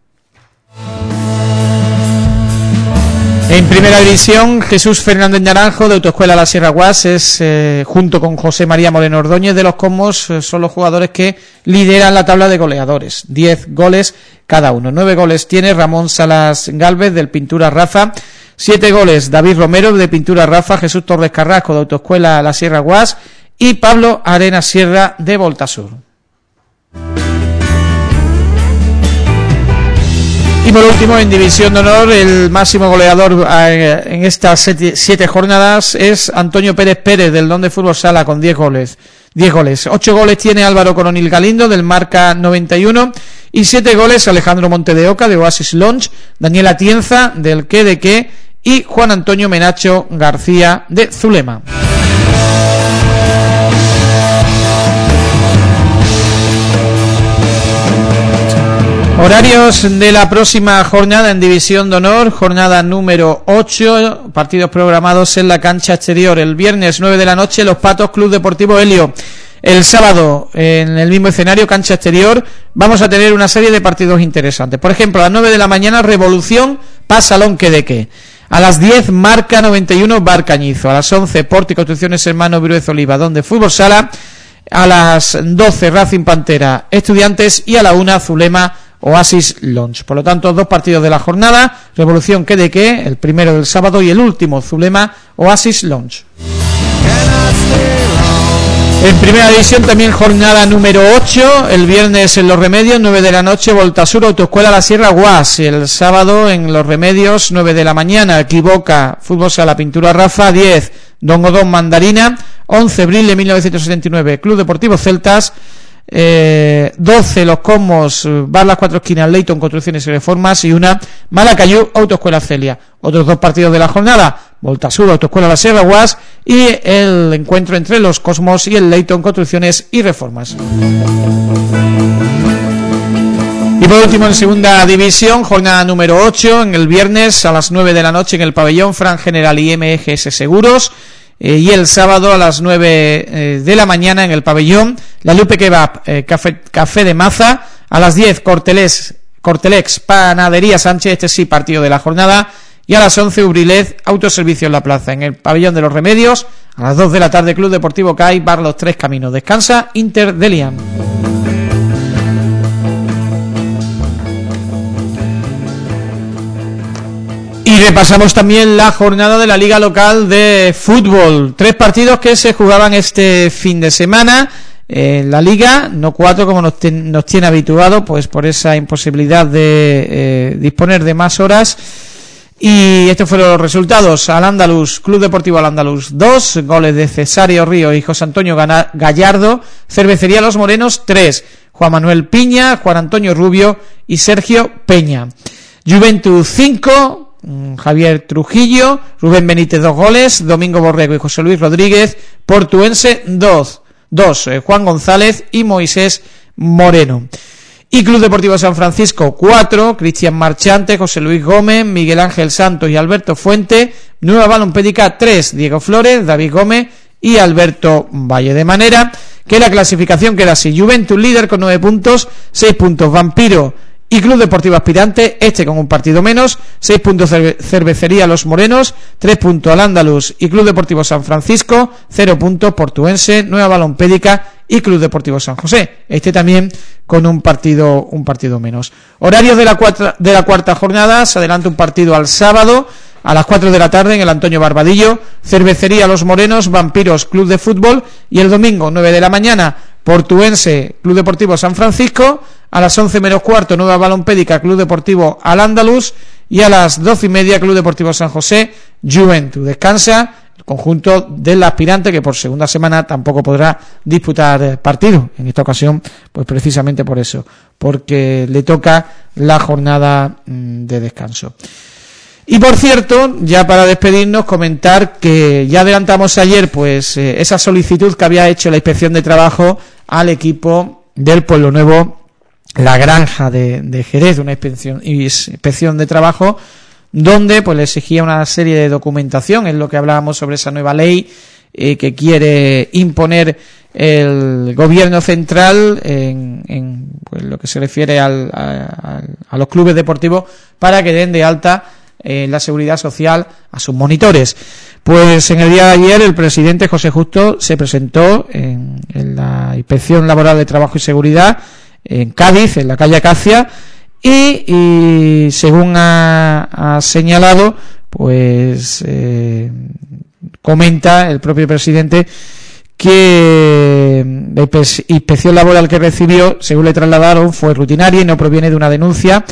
En primera división, Jesús Fernández Naranjo de Autoescuela La Sierra Guas es, junto con José María Moreno Ordóñez de los Cosmos, son los jugadores que lideran la tabla de goleadores, 10 goles cada uno. 9 goles tiene Ramón Salas Gálvez del Pintura Rafa, 7 goles David Romero de Pintura Rafa, Jesús Torres Carrasco de Autoescuela La Sierra Guas y Pablo Arenas Sierra de Voltasur. Y por último, en División de Honor, el máximo goleador en estas 7 jornadas es Antonio Pérez Pérez del Donde Fútbol Sala con 10 goles. 8 goles tiene Álvaro Coronil Galindo del Marca 91 y 7 goles Alejandro Monte de Oca de Oasis Lounge, Daniel Atienza del Que de Que y Juan Antonio Menacho García de Zulema. Horarios de la próxima jornada en División de Honor, jornada número 8, partidos programados en la cancha exterior. El viernes 9 de la noche, Los Patos Club Deportivo Helio. El sábado, en el mismo escenario, cancha exterior, vamos a tener una serie de partidos interesantes. Por ejemplo, a las 9 de la mañana, Revolución Pasalón Que de Que. A las 10, Marca 91 Barcañizo. A las 11, Porti Construcciones Hermanos Viruez Oliva, Donde Fútbol Sala. A las 12, Racing Pantera Estudiantes y a la 1, Zulema Oasis Lounge. Por lo tanto, 2 partidos de la jornada, Revolución Que de Que, el primero del sábado y el último, Zulema Oasis Lounge. En primera división también jornada número 8, el viernes en Los Remedios, 9 de la noche, Voltasur Autoescuela La Sierra Guas, y el sábado en Los Remedios, 9 de la mañana, Equivoca Fútbol Sala Pintura Rafa, 10, Don Godón Mandarina, 11 Brille 1979, Club Deportivo Celtas, 12 Los Cosmos, Bar Las Cuatro Esquinas, Leighton Construcciones y Reformas, y una Malacayú Autoescuela Celia. Otros 2 partidos de la jornada: Volta Sur Autoescuela La Sierra Guas, y el encuentro entre Los Cosmos y el Leighton Construcciones y Reformas. Y por último, en segunda división, jornada número 8, en el viernes a las 9 de la noche en el pabellón Fran General y MGS Seguros, y el sábado a las 9 de la mañana en el pabellón La Lupe Kebab, Café de Maza, a las 10 Cortelex Panadería Sánchez, este sí partido de la jornada, y a las 11 Ubrilet Autoservicio en la Plaza. En el pabellón de Los Remedios, a las 2 de la tarde Club Deportivo CAI, Bar Los Tres Caminos. Descansa Inter de Lian. Y repasamos también la jornada de la Liga Local de Fútbol. 3 partidos que se jugaban este fin de semana. La Liga, no 4 como nos tiene habituado, pues por esa imposibilidad de disponer de más horas. Y estos fueron los resultados: Al-Ándalus, Club Deportivo Al-Ándalus 2, goles de Cesario Río y José Antonio Gallardo. Cervecería Los Morenos 3, Juan Manuel Piña, Juan Antonio Rubio y Sergio Peña. Juventud 5, Javier Trujillo, Rubén Benítez 2 goles, Domingo Borrego y José Luis Rodríguez. Portuense 2, Juan González y Moisés Moreno. Y Club Deportivo San Francisco 4, Cristian Marchante, José Luis Gómez, Miguel Ángel Santos y Alberto Fuente. Nueva Balompédica 3, Diego Flores, David Gómez y Alberto Valle. De manera que la clasificación queda así: Juventud líder con 9 puntos, 6 puntos Vampiro y Club Deportivo Aspirante, con un partido menos, 6 puntos Cervecería Los Morenos, 3 puntos Al-Ándalus y Club Deportivo San Francisco, 0 puntos Portuense, Nueva Balompédica y Club Deportivo San José, también con un partido menos. Horarios de la cuarta jornada: se adelanta un partido al sábado a las 4 de la tarde en el Antonio Barbadillo, Cervecería Los Morenos, Vampiros Club de Fútbol, y el domingo 9 de la mañana Portuense Club Deportivo San Francisco, a las 11 menos cuarto Nueva Balompédica Club Deportivo Al-Ándalus, y a las 12:30 Club Deportivo San José Juventud. Descansa el conjunto del Aspirante, que por segunda semana tampoco podrá disputar partido, en esta ocasión pues precisamente por eso, porque le toca la jornada de descanso. Y por cierto, ya para despedirnos, comentar que ya adelantamos ayer pues esa solicitud que había hecho la Inspección de Trabajo al equipo del Pueblo Nuevo La Granja de Jerez, una inspección de trabajo donde pues le exigía una serie de documentación. Es lo que hablábamos sobre esa nueva ley que quiere imponer el gobierno central en pues, lo que se refiere a los clubes deportivos, para que den de alta la seguridad social a sus monitores. Pues en el día de ayer el presidente José Justo se presentó en la Inspección Laboral de Trabajo y Seguridad en Cádiz, en la calle Acacia, y según ha señalado, pues comenta el propio presidente que la inspección laboral que recibió, según le trasladaron, fue rutinaria y no proviene de una denuncia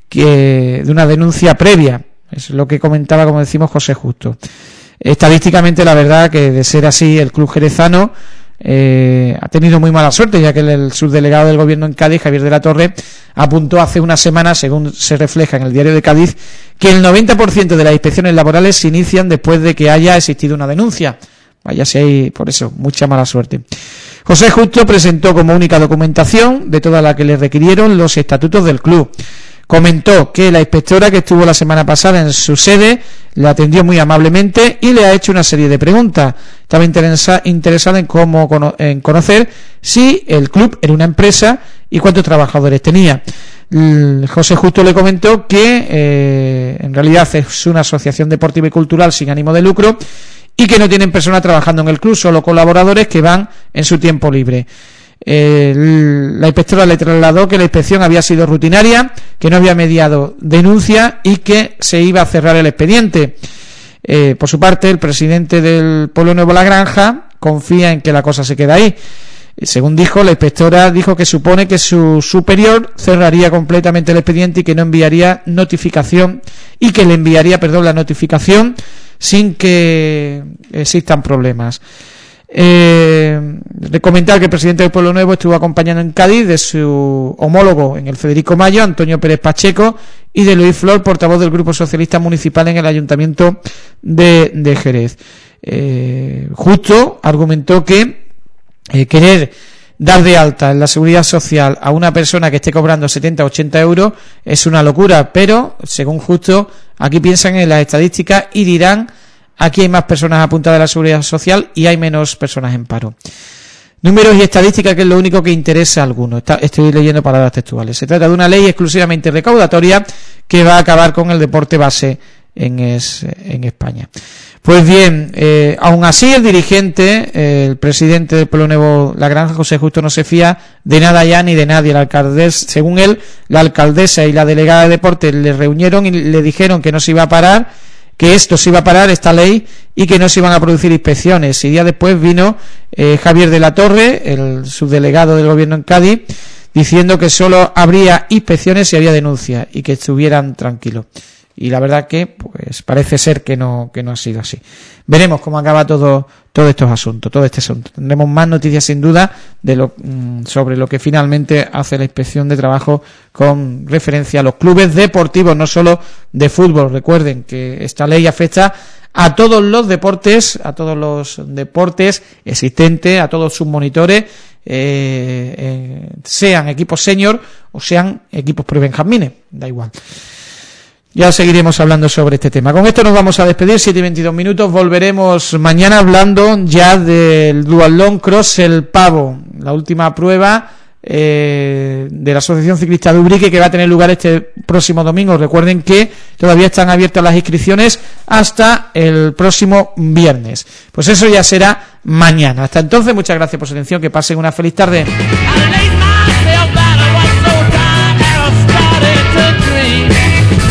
previa. Es lo que comentaba, como decimos, José Justo. Estadísticamente, la verdad que de ser así, el club jerezano ha tenido muy mala suerte, ya que el subdelegado del gobierno en Cádiz, Javier de la Torre, apuntó hace una semana, según se refleja en el Diario de Cádiz, que el 90% de las inspecciones laborales se inician después de que haya existido una denuncia. Vaya si hay, por eso, mucha mala suerte. José Justo presentó como única documentación de toda la que le requirieron los estatutos del club. Comentó que la inspectora que estuvo la semana pasada en su sede le atendió muy amablemente y le ha hecho una serie de preguntas. Estaba interesada en conocer si el club era una empresa y cuántos trabajadores tenía. José Justo le comentó que en realidad es una asociación deportiva y cultural sin ánimo de lucro y que no tienen personas trabajando en el club, solo colaboradores que van en su tiempo libre. La inspectora le trasladó que la inspección había sido rutinaria, que no había mediado denuncia y que se iba a cerrar el expediente. Por su parte, el presidente del Pueblo Nuevo La Granja confía en que la cosa se queda ahí. Según dijo, la inspectora dijo que supone que su superior cerraría completamente el expediente y que no enviaría notificación, y que le enviaría, la notificación sin que existan problemas. Comentar que el presidente del Pueblo Nuevo estuvo acompañando en Cádiz de su homólogo en el Federico Mayo, Antonio Pérez Pacheco, y de Luis Flor, portavoz del Grupo Socialista Municipal en el Ayuntamiento de Jerez. Justo argumentó que querer dar de alta en la Seguridad Social a una persona que esté cobrando 70 o 80 euros es una locura, pero según Justo aquí piensan en las estadísticas y dirán: aquí hay más personas apuntadas a la Seguridad Social y hay menos personas en paro. Números y estadísticas, que es lo único que interesa a algunos. Estoy leyendo palabras textuales. Se trata de una ley exclusivamente recaudatoria que va a acabar con el deporte base en España. Pues bien, aún así el dirigente, el presidente del Pueblo Nuevo La Granja, José Justo, no se fía de nada ya ni de nadie. Según él, la alcaldesa y la delegada de deportes le reunieron y le dijeron que no se iba a parar, que esto se iba a parar, esta ley, y que no se iban a producir inspecciones. Y días después vino Javier de la Torre, el subdelegado del gobierno en Cádiz, diciendo que solo habría inspecciones si había denuncias y que estuvieran tranquilos. Y la verdad que pues parece ser que no ha sido así. Veremos cómo acaba todo estos asuntos, todo este asunto. Tendremos más noticias sin duda sobre lo que finalmente hace la Inspección de Trabajo con referencia a los clubes deportivos, no solo de fútbol. Recuerden que esta ley afecta a todos los deportes, existentes, a todos sus monitores, sean equipos senior o sean equipos prebenjamines, da igual. Ya seguiremos hablando sobre este tema. Con esto nos vamos a despedir, 7:22. Volveremos mañana hablando ya del Duatlón Cross El Pavo, la última prueba de la Asociación Ciclista de Ubrique, que va a tener lugar este próximo domingo. Recuerden que todavía están abiertas las inscripciones hasta el próximo viernes. Pues eso ya será mañana. Hasta entonces, muchas gracias por su atención. Que pasen una feliz tarde.